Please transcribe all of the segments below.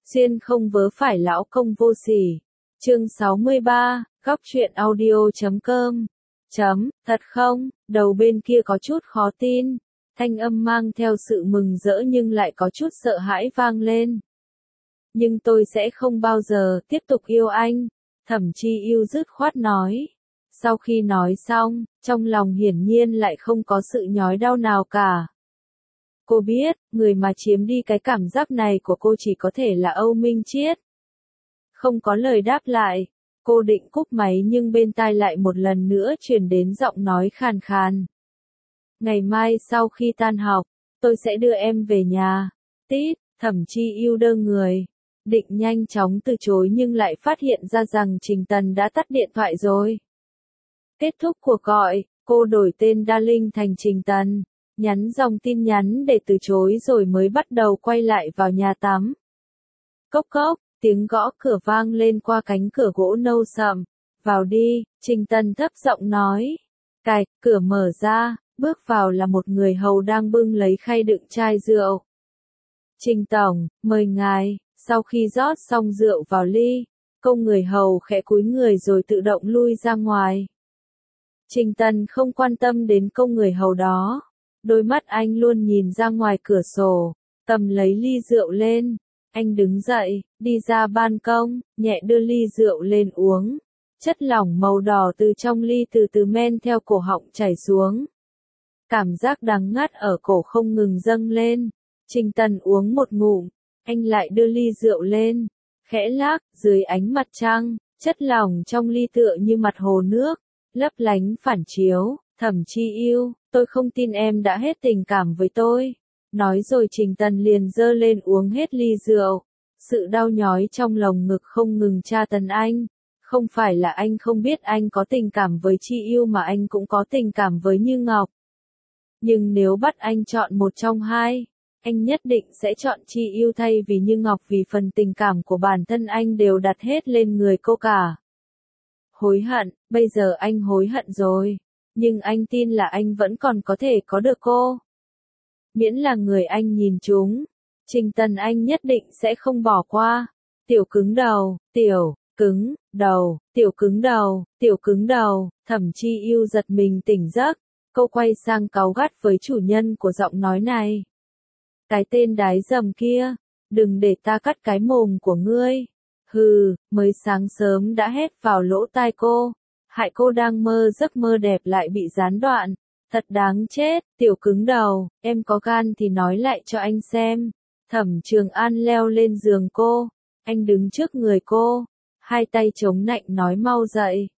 Xuyên không vớ phải lão công vô sỉ. Chương 63, góc truyện audio.com. Thật không? Đầu bên kia có chút khó tin. Thanh âm mang theo sự mừng rỡ nhưng lại có chút sợ hãi vang lên. Nhưng tôi sẽ không bao giờ tiếp tục yêu anh. Thẩm Chi Yêu dứt khoát nói. Sau khi nói xong, trong lòng hiển nhiên lại không có sự nhói đau nào cả. Cô biết, người mà chiếm đi cái cảm giác này của cô chỉ có thể là Âu Minh Chiết. Không có lời đáp lại, cô định cúp máy nhưng bên tai lại một lần nữa truyền đến giọng nói khàn khàn. Ngày mai sau khi tan học, tôi sẽ đưa em về nhà. Tít, Thẩm Chi Yêu đơ người. Định nhanh chóng từ chối nhưng lại phát hiện ra rằng Trình Tần đã tắt điện thoại rồi. Kết thúc cuộc gọi, cô đổi tên Darling thành Trình Tần, nhắn dòng tin nhắn để từ chối rồi mới bắt đầu quay lại vào nhà tắm. Cốc cốc, tiếng gõ cửa vang lên qua cánh cửa gỗ nâu sậm. Vào đi, Trình Tần thấp giọng nói. Cạch, cửa mở ra, bước vào là một người hầu đang bưng lấy khay đựng chai rượu. Trình tổng, mời ngài. Sau khi rót xong rượu vào ly, công người hầu khẽ cúi người rồi tự động lui ra ngoài. Trình Tần không quan tâm đến công người hầu đó. Đôi mắt anh luôn nhìn ra ngoài cửa sổ, cầm lấy ly rượu lên. Anh đứng dậy, đi ra ban công, nhẹ đưa ly rượu lên uống. Chất lỏng màu đỏ từ trong ly từ từ men theo cổ họng chảy xuống. Cảm giác đắng ngắt ở cổ không ngừng dâng lên. Trình Tần uống một ngụm, anh lại đưa ly rượu lên. Khẽ lắc, dưới ánh mặt trăng, chất lỏng trong ly tựa như mặt hồ nước, lấp lánh phản chiếu. Thẩm Chi Yêu, tôi không tin em đã hết tình cảm với tôi. Nói rồi Trình Tần liền giơ lên uống hết ly rượu. Sự đau nhói trong lồng ngực không ngừng tra tấn anh. Không phải là anh không biết anh có tình cảm với Chi Yêu mà anh cũng có tình cảm với Như Ngọc. Nhưng nếu bắt anh chọn một trong hai, anh nhất định sẽ chọn Chi Yêu thay vì Như Ngọc vì phần tình cảm của bản thân anh đều đặt hết lên người cô cả. Hối hận, bây giờ anh hối hận rồi. Nhưng anh tin là anh vẫn còn có thể có được cô. Miễn là người anh nhìn trúng, Trình Tần anh nhất định sẽ không bỏ qua. Tiểu cứng đầu, tiểu cứng đầu, tiểu cứng đầu, tiểu cứng đầu. Thẩm Chi Yêu giật mình tỉnh giấc. Cô quay sang cáu gắt với chủ nhân của giọng nói này. Cái tên đái dầm kia, đừng để ta cắt cái mồm của ngươi. Hừ, mới sáng sớm đã hét vào lỗ tai cô. Hại cô đang mơ giấc mơ đẹp lại bị gián đoạn. Thật đáng chết, tiểu cứng đầu, em có gan thì nói lại cho anh xem. Thẩm Trường An leo lên giường cô. Anh đứng trước người cô. Hai tay chống nạnh nói mau dậy.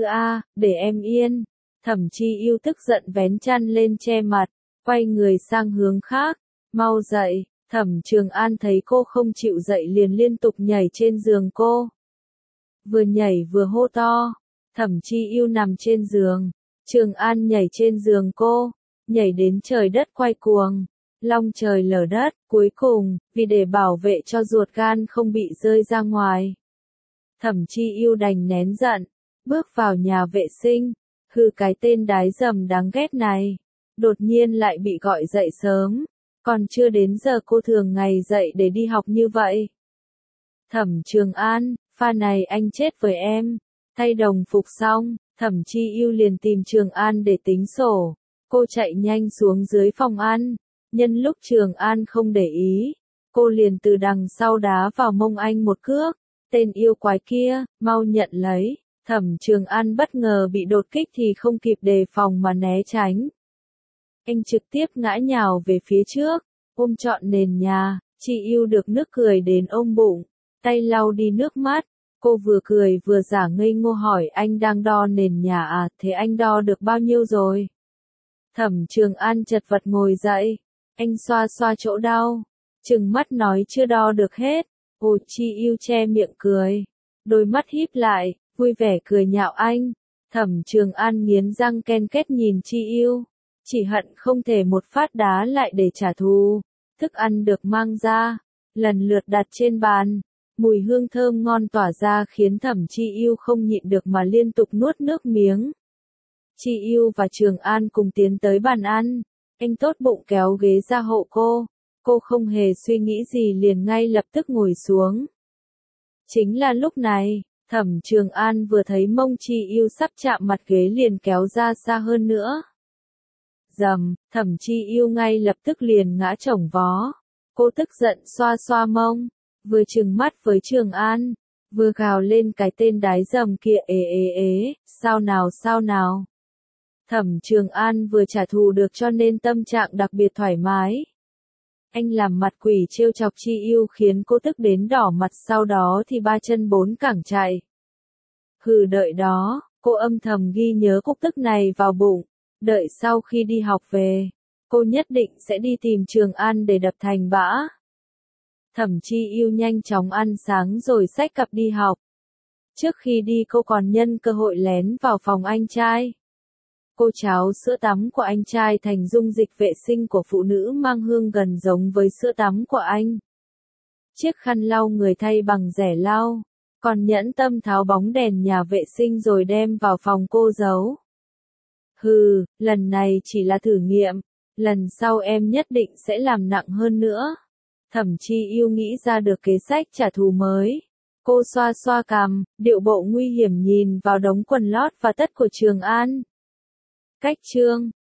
Để em yên. Thẩm Chi Yêu tức giận vén chăn lên che mặt. Quay người sang hướng khác. Mau dậy. Thẩm Trường An thấy cô không chịu dậy liền liên tục nhảy trên giường cô. Vừa nhảy vừa hô to. Thẩm Chi Yêu nằm trên giường. Trường An nhảy trên giường cô. Nhảy đến trời đất quay cuồng. Long trời lở đất. Cuối cùng, vì để bảo vệ cho ruột gan không bị rơi ra ngoài, Thẩm Chi Yêu đành nén giận. Bước vào nhà vệ sinh. Hừ, cái tên đái dầm đáng ghét này. Đột nhiên lại bị gọi dậy sớm. Còn chưa đến giờ cô thường ngày dậy để đi học như vậy. Thẩm Trường An, pha này anh chết với em. Thay đồng phục xong, Thẩm Chi Yêu liền tìm Trường An để tính sổ. Cô chạy nhanh xuống dưới phòng ăn. Nhân lúc Trường An không để ý, cô liền từ đằng sau đá vào mông anh một cước. Tên yêu quái kia, mau nhận lấy. Thẩm Trường An bất ngờ bị đột kích thì không kịp đề phòng mà né tránh. Anh trực tiếp ngã nhào về phía trước, ôm trọn nền nhà. Chi Yêu được nước cười đến ôm bụng, tay lau đi nước mắt. Cô vừa cười vừa giả ngây ngô hỏi anh đang đo nền nhà à, thế anh đo được bao nhiêu rồi? Thẩm Trường An chật vật ngồi dậy, anh xoa xoa chỗ đau, trừng mắt nói chưa đo được hết. Ồ, Chi Yêu che miệng cười, đôi mắt híp lại, vui vẻ cười nhạo anh. Thẩm Trường An nghiến răng ken két nhìn Chi Yêu, chỉ hận không thể một phát đá lại để trả thù. Thức ăn được mang ra, lần lượt đặt trên bàn. Mùi hương thơm ngon tỏa ra khiến Thẩm Chi Yêu không nhịn được mà liên tục nuốt nước miếng. Chi Yêu và Trường An cùng tiến tới bàn ăn. Anh tốt bụng kéo ghế ra hộ cô. Cô không hề suy nghĩ gì liền ngay lập tức ngồi xuống. Chính là lúc này, Thẩm Trường An vừa thấy Mông Chi Yêu sắp chạm mặt ghế liền kéo ra xa hơn nữa. Rầm, Thẩm Chi Yêu ngay lập tức liền ngã chổng vó. Cô tức giận xoa xoa mông, vừa trừng mắt với Trường An, vừa gào lên cái tên đái dầm kia ế, sao nào. Thẩm Trường An vừa trả thù được cho nên tâm trạng đặc biệt thoải mái. Anh làm mặt quỷ trêu chọc Chi Yêu khiến cô tức đến đỏ mặt, sau đó thì ba chân bốn cẳng chạy. Hừ, đợi đó, cô âm thầm ghi nhớ cục tức này vào bụng, đợi sau khi đi học về, cô nhất định sẽ đi tìm Trường An để đập thành bã. Thẩm Chi Yêu nhanh chóng ăn sáng rồi xách cặp đi học. Trước khi đi cô còn nhân cơ hội lén vào phòng anh trai. Cô cháo sữa tắm của anh trai thành dung dịch vệ sinh của phụ nữ mang hương gần giống với sữa tắm của anh. Chiếc khăn lau người thay bằng rẻ lau, còn nhẫn tâm tháo bóng đèn nhà vệ sinh rồi đem vào phòng cô giấu. Hừ, lần này chỉ là thử nghiệm, lần sau em nhất định sẽ làm nặng hơn nữa. Thẩm Chi Yêu nghĩ ra được kế sách trả thù mới. Cô xoa xoa cằm, điệu bộ nguy hiểm nhìn vào đống quần lót và tất của Trường An. Cách chương